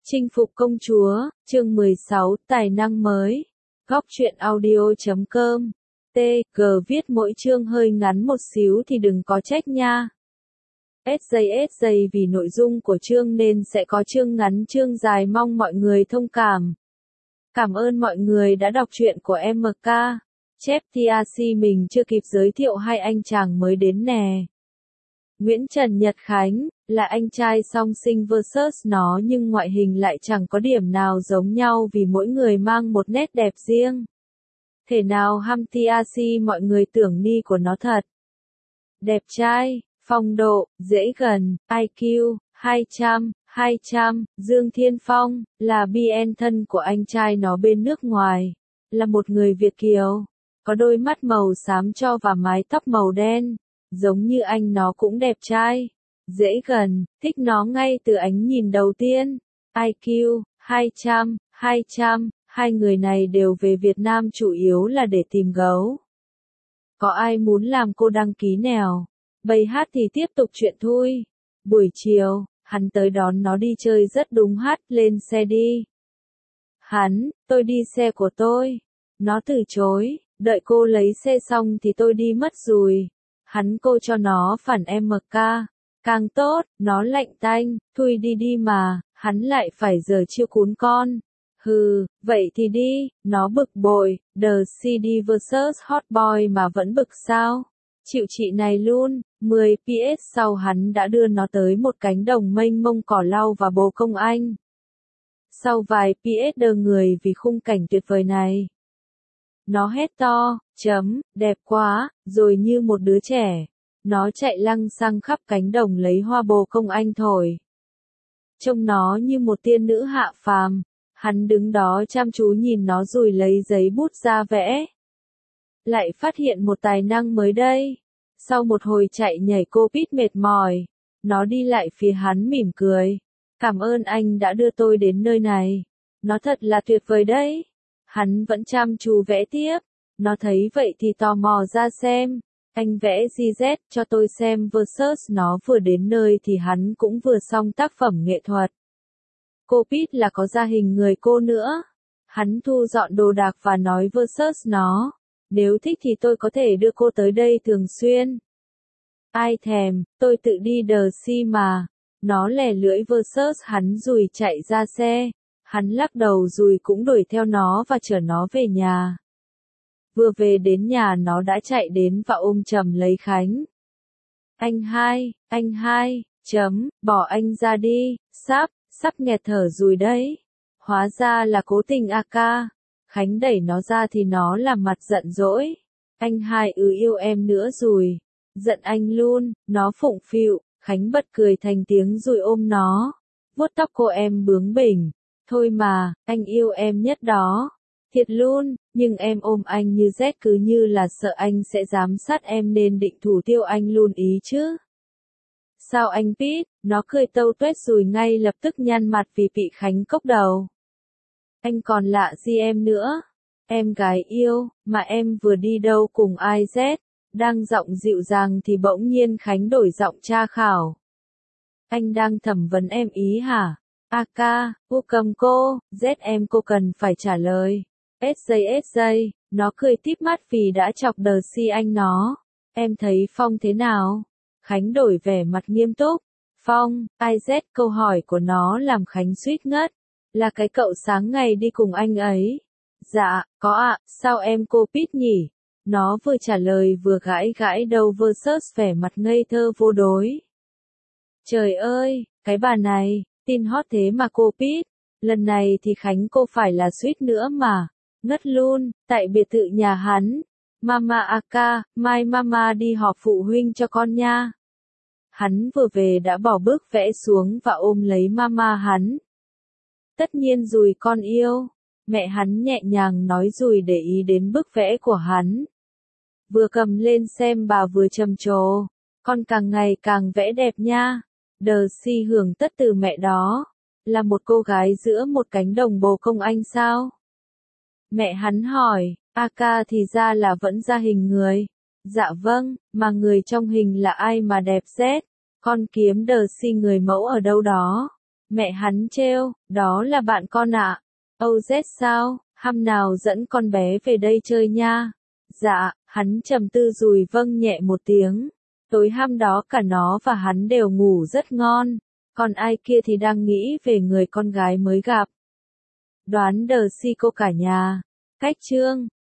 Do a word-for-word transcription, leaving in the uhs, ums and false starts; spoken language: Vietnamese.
Chinh phục công chúa, chương mười sáu, tài năng mới. Góc truyện audio chấm com. T G viết mỗi chương hơi ngắn một xíu thì đừng có trách nha. ét gi ét gi vì nội dung của chương nên sẽ có chương ngắn chương dài, mong mọi người thông cảm. Cảm ơn mọi người đã đọc truyện của em ca. Chép tê a xê mình chưa kịp giới thiệu hai anh chàng mới đến nè. Nguyễn Trần Nhật Khánh, là anh trai song sinh versus nó nhưng ngoại hình lại chẳng có điểm nào giống nhau vì mỗi người mang một nét đẹp riêng. Thể nào hăm tê a xê mọi người tưởng ni của nó thật. Đẹp trai, phong độ, dễ gần, i kiu, hai trăm, hai trăm, Dương Thiên Phong, là bê en thân của anh trai nó bên nước ngoài, là một người Việt kiều, có đôi mắt màu xám tro và mái tóc màu đen. Giống như anh nó cũng đẹp trai, dễ gần, thích nó ngay từ ánh nhìn đầu tiên. i kiu, hai trăm, hai trăm, hai người này đều về Việt Nam chủ yếu là để tìm gấu. Có ai muốn làm cô đăng ký nào? Bầy hát thì tiếp tục chuyện thôi. Buổi chiều, hắn tới đón nó đi chơi rất đúng, hát lên xe đi. Hắn, tôi đi xe của tôi. Nó từ chối, đợi cô lấy xe xong thì tôi đi mất rồi. Hắn cô cho nó phản em ca, càng tốt, nó lạnh tanh, thôi đi đi mà, hắn lại phải giờ chiêu cún con. Hừ, vậy thì đi, nó bực bội, The xê đê versus Hot Boy mà vẫn bực sao? Chịu chị này luôn. Mười ps sau hắn đã đưa nó tới một cánh đồng mênh mông cỏ lau và bồ công anh. Sau vài ps đơ người vì khung cảnh tuyệt vời này. Nó hét to, chấm, đẹp quá, rồi như một đứa trẻ. Nó chạy lăng xăng khắp cánh đồng lấy hoa bồ công anh thổi. Trông nó như một tiên nữ hạ phàm. Hắn đứng đó chăm chú nhìn nó rồi lấy giấy bút ra vẽ. Lại phát hiện một tài năng mới đây. Sau một hồi chạy nhảy Covid mệt mỏi, nó đi lại phía hắn mỉm cười. Cảm ơn anh đã đưa tôi đến nơi này. Nó thật là tuyệt vời đấy. Hắn vẫn chăm chú vẽ tiếp. Nó thấy vậy thì tò mò ra xem. Anh vẽ gi dét cho tôi xem versus nó vừa đến nơi thì hắn cũng vừa xong tác phẩm nghệ thuật. Cô Pete là có ra hình người cô nữa. Hắn thu dọn đồ đạc và nói versus nó. Nếu thích thì tôi có thể đưa cô tới đây thường xuyên. Ai thèm, tôi tự đi đờ si mà. Nó lè lưỡi versus hắn rồi chạy ra xe. Hắn lắc đầu rồi cũng đuổi theo nó và chở nó về nhà. Vừa về đến nhà nó đã chạy đến và ôm chầm lấy Khánh. Anh hai, anh hai, chấm, bỏ anh ra đi, sắp, sắp nghẹt thở rồi đấy. Hóa ra là cố tình a ca. Khánh đẩy nó ra thì nó làm mặt giận dỗi. Anh hai ừ yêu em nữa rồi. Giận anh luôn, nó phụng phịu. Khánh bật cười thành tiếng rồi ôm nó. Vuốt tóc cô em bướng bỉnh. Thôi mà, anh yêu em nhất đó. Thiệt luôn, nhưng em ôm anh như rét cứ như là sợ anh sẽ giám sát em nên định thủ tiêu anh luôn ý chứ. Sao anh Pete? Nó cười tâu tuét rồi ngay lập tức nhăn mặt vì bị Khánh cốc đầu. Anh còn lạ gì em nữa? Em gái yêu, mà em vừa đi đâu cùng ai Z? Đang giọng dịu dàng thì bỗng nhiên Khánh đổi giọng tra khảo. Anh đang thẩm vấn em ý hả? a ca, u cầm cô, Z em cô cần phải trả lời. ét gi ét gi, nó cười tít mắt vì đã chọc đờ si anh nó. Em thấy Phong thế nào? Khánh đổi vẻ mặt nghiêm túc. Phong, ai Z câu hỏi của nó làm Khánh suýt ngất. Là cái cậu sáng ngày đi cùng anh ấy. Dạ, có ạ, sao em cô Pete nhỉ? Nó vừa trả lời vừa gãi gãi đầu versus vẻ mặt ngây thơ vô đối. Trời ơi, cái bà này, tin hot thế mà cô Pete. Lần này thì Khánh cô phải là suýt nữa mà. Ngất luôn, tại biệt thự nhà hắn. Mama Aka, mai mama đi họp phụ huynh cho con nha. Hắn vừa về đã bỏ bước vẽ xuống và ôm lấy mama hắn. Tất nhiên rồi con yêu. Mẹ hắn nhẹ nhàng nói rồi để ý đến bức vẽ của hắn. Vừa cầm lên xem bà vừa trầm trồ. Con càng ngày càng vẽ đẹp nha. Đờ si hưởng tất từ mẹ đó. Là một cô gái giữa một cánh đồng bồ công anh sao? Mẹ hắn hỏi, a ca thì ra là vẫn ra hình người. Dạ vâng, mà người trong hình là ai mà đẹp rét? Con kiếm đờ si người mẫu ở đâu đó. Mẹ hắn trêu, đó là bạn con ạ. Âu Z sao, hôm nào dẫn con bé về đây chơi nha. Dạ, hắn trầm tư rùi vâng nhẹ một tiếng. Tối hôm đó cả nó và hắn đều ngủ rất ngon. Còn ai kia thì đang nghĩ về người con gái mới gặp. Đoán đờ si cô cả nhà. Cách chương